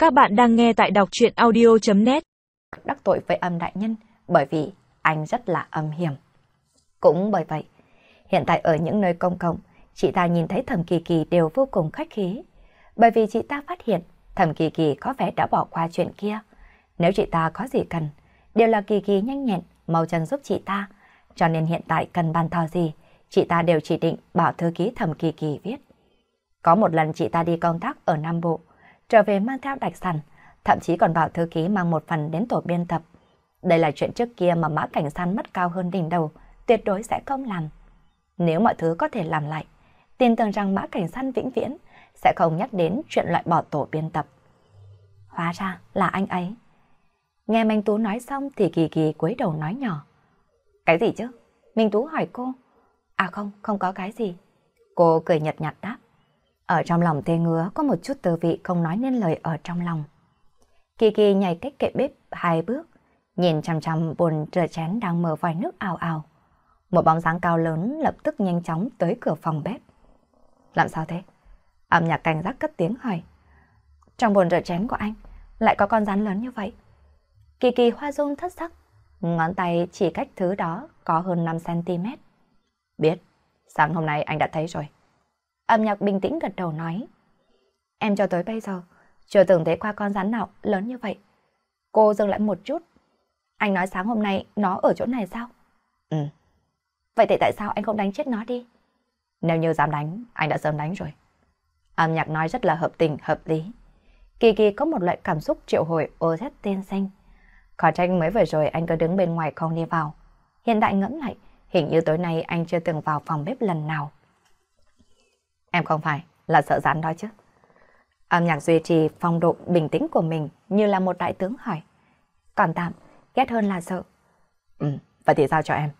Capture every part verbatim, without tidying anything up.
Các bạn đang nghe tại đọc truyện audio chấm net. Đắc tội với Âm đại nhân bởi vì anh rất là âm hiểm. Cũng bởi vậy, hiện tại ở những nơi công cộng, chị ta nhìn thấy Thẩm Kỳ Kỳ đều vô cùng khách khí. Bởi vì chị ta phát hiện Thẩm Kỳ Kỳ có vẻ đã bỏ qua chuyện kia. Nếu chị ta có gì cần, đều là Kỳ Kỳ nhanh nhẹn, mau chân giúp chị ta. Cho nên hiện tại cần bàn thảo gì, chị ta đều chỉ định bảo thư ký Thẩm Kỳ Kỳ viết. Có một lần chị ta đi công tác ở Nam Bộ, trở về mang theo đặc sản, thậm chí còn bảo thư ký mang một phần đến tổ biên tập. Đây là chuyện trước kia mà Mã Cảnh San mắt cao hơn đỉnh đầu, tuyệt đối sẽ không làm. Nếu mọi thứ có thể làm lại, tin tưởng rằng Mã Cảnh San vĩnh viễn sẽ không nhắc đến chuyện loại bỏ tổ biên tập. Hóa ra là anh ấy. Nghe Minh Tú nói xong thì Kỳ Kỳ cúi đầu nói nhỏ. Cái gì chứ? Minh Tú hỏi cô. À không, không có cái gì. Cô cười nhật nhạt đáp. Ở trong lòng tê ngứa có một chút tư vị không nói nên lời ở trong lòng. Kỳ Kỳ nhảy cách kệ bếp hai bước, nhìn chằm chằm bồn rửa chén đang mở vòi nước ào ào. Một bóng dáng cao lớn lập tức nhanh chóng tới cửa phòng bếp. Làm sao thế? Âm Nhạc cảnh giác cất tiếng hỏi. Trong bồn rửa chén của anh lại có con rắn lớn như vậy. Kỳ Kỳ hoa dung thất sắc, ngón tay chỉ cách thứ đó có hơn năm xăng ti mét. Biết, sáng hôm nay anh đã thấy rồi. Âm Nhạc bình tĩnh gật đầu nói. Em cho tới bây giờ chưa từng thấy qua con rắn nào lớn như vậy. Cô dừng lại một chút. Anh nói sáng hôm nay nó ở chỗ này sao? Ừ. Vậy thì tại sao anh không đánh chết nó đi? Nếu như dám đánh, anh đã sớm đánh rồi. Âm Nhạc nói rất là hợp tình, hợp lý. Kỳ Kỳ có một loại cảm xúc triệu hồi ô zét tiên sinh. Khó trách mới vừa rồi anh cứ đứng bên ngoài không đi vào. Hiện tại ngẫm lại, hình như tối nay anh chưa từng vào phòng bếp lần nào. Em không phải là sợ rắn đó chứ? Âm Nhạc duy trì phong độ bình tĩnh của mình như là một đại tướng hỏi. Còn tạm, ghét hơn là sợ. Ừ, vậy thì giao cho em.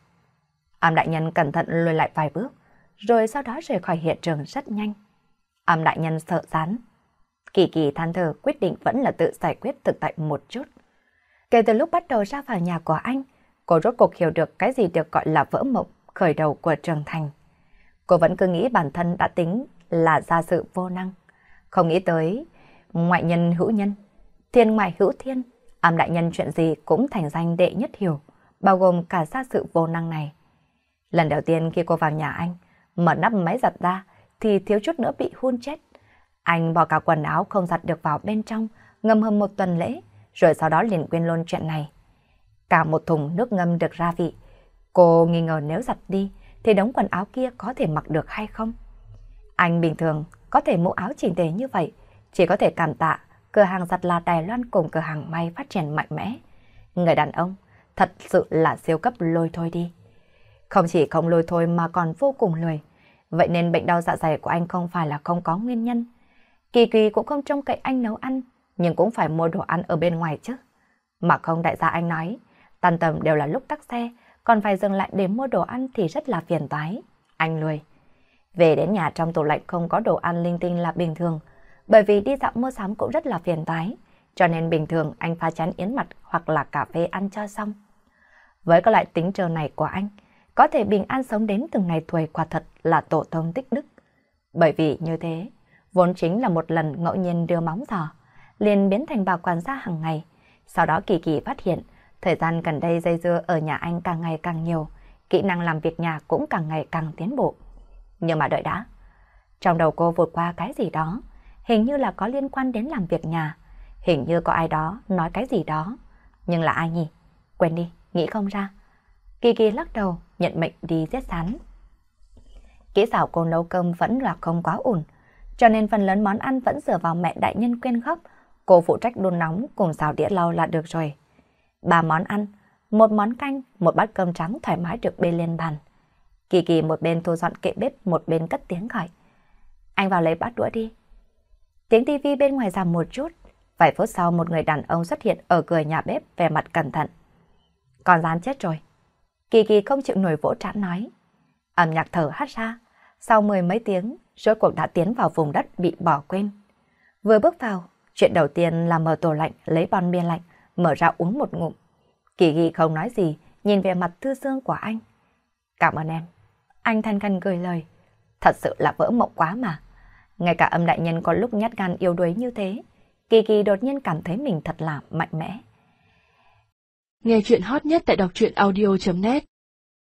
Âm đại nhân cẩn thận lùi lại vài bước, rồi sau đó rời khỏi hiện trường rất nhanh. Âm đại nhân sợ rắn. Kỳ Kỳ than thở quyết định vẫn là tự giải quyết thực tại một chút. Kể từ lúc bắt đầu ra vào nhà của anh, cô rốt cuộc hiểu được cái gì được gọi là vỡ mộng, khởi đầu của trưởng thành. Cô vẫn cứ nghĩ bản thân đã tính là gia sự vô năng. Không nghĩ tới ngoại nhân hữu nhân, thiên ngoại hữu thiên, Âm đại nhân chuyện gì cũng thành danh đệ nhất hiểu, bao gồm cả gia sự vô năng này. Lần đầu tiên khi cô vào nhà anh, mở nắp máy giặt ra thì thiếu chút nữa bị hun chết. Anh bỏ cả quần áo không giặt được vào bên trong, ngâm hơn một tuần lễ, rồi sau đó liền quên luôn chuyện này. Cả một thùng nước ngâm được gia vị. Cô nghi ngờ nếu giặt đi thì đống quần áo kia có thể mặc được hay không. Anh bình thường có thể mẫu áo chỉnh tề như vậy, chỉ có thể cảm tạ cửa hàng giặt là Đài Loan cùng cửa hàng may phát triển mạnh mẽ. Người đàn ông thật sự là siêu cấp lôi thôi đi. Không chỉ không lôi thôi mà còn vô cùng lười. Vậy nên bệnh đau dạ dày của anh không phải là không có nguyên nhân. Kỳ Kỳ cũng không trông cậy anh nấu ăn, nhưng cũng phải mua đồ ăn ở bên ngoài chứ. Mà không đại gia anh nói, tan tầm đều là lúc tắc xe, còn phải dừng lại để mua đồ ăn thì rất là phiền toái. Anh lười. Về đến nhà trong tủ lạnh không có đồ ăn linh tinh là bình thường, bởi vì đi dạo mua sắm cũng rất là phiền toái, cho nên bình thường anh pha chén yến mạch hoặc là cà phê ăn cho xong. Với cái loại tính trơ này của anh, có thể bình an sống đến từng ngày tuổi quả thật là tổ tông tích đức. Bởi vì như thế, vốn chính là một lần ngẫu nhiên đưa móng giò, liền biến thành bà quản gia hàng ngày. Sau đó Kỳ Kỳ phát hiện, thời gian gần đây dây dưa ở nhà anh càng ngày càng nhiều, kỹ năng làm việc nhà cũng càng ngày càng tiến bộ. Nhưng mà đợi đã, trong đầu cô vụt qua cái gì đó, hình như là có liên quan đến làm việc nhà, hình như có ai đó nói cái gì đó. Nhưng là ai nhỉ? Quên đi, nghĩ không ra. Kỳ Kỳ lắc đầu, nhận mệnh đi giết rắn. Kỹ xảo cô nấu cơm vẫn là không quá ổn, cho nên phần lớn món ăn vẫn dựa vào mẹ đại nhân quyên góp. Cô phụ trách đun nóng cùng xào đĩa lau là được rồi. Ba món ăn, một món canh, một bát cơm trắng thoải mái được bê lên bàn. Kỳ Kỳ một bên thu dọn kệ bếp, một bên cất tiếng gọi. Anh vào lấy bát đũa đi. Tiếng tivi bên ngoài giảm một chút. Vài phút sau một người đàn ông xuất hiện ở cửa nhà bếp vẻ mặt cẩn thận. Con rán chết rồi. Kỳ Kỳ không chịu nổi vỗ trán nói. Âm Nhạc thở hắt ra. Sau mười mấy tiếng, rốt cuộc đã tiến vào vùng đất bị bỏ quên. Vừa bước vào, chuyện đầu tiên là mở tủ lạnh lấy bon bia lạnh, mở ra uống một ngụm. Kỳ Kỳ không nói gì, nhìn về mặt thư dương của anh. Cảm ơn em. Anh thanh khăn cười lời. Thật sự là vỡ mộng quá mà. Ngay cả Âm đại nhân có lúc nhát gan yếu đuối như thế, Kỳ Kỳ đột nhiên cảm thấy mình thật là mạnh mẽ. Nghe chuyện hot nhất tại đọc truyện audio chấm net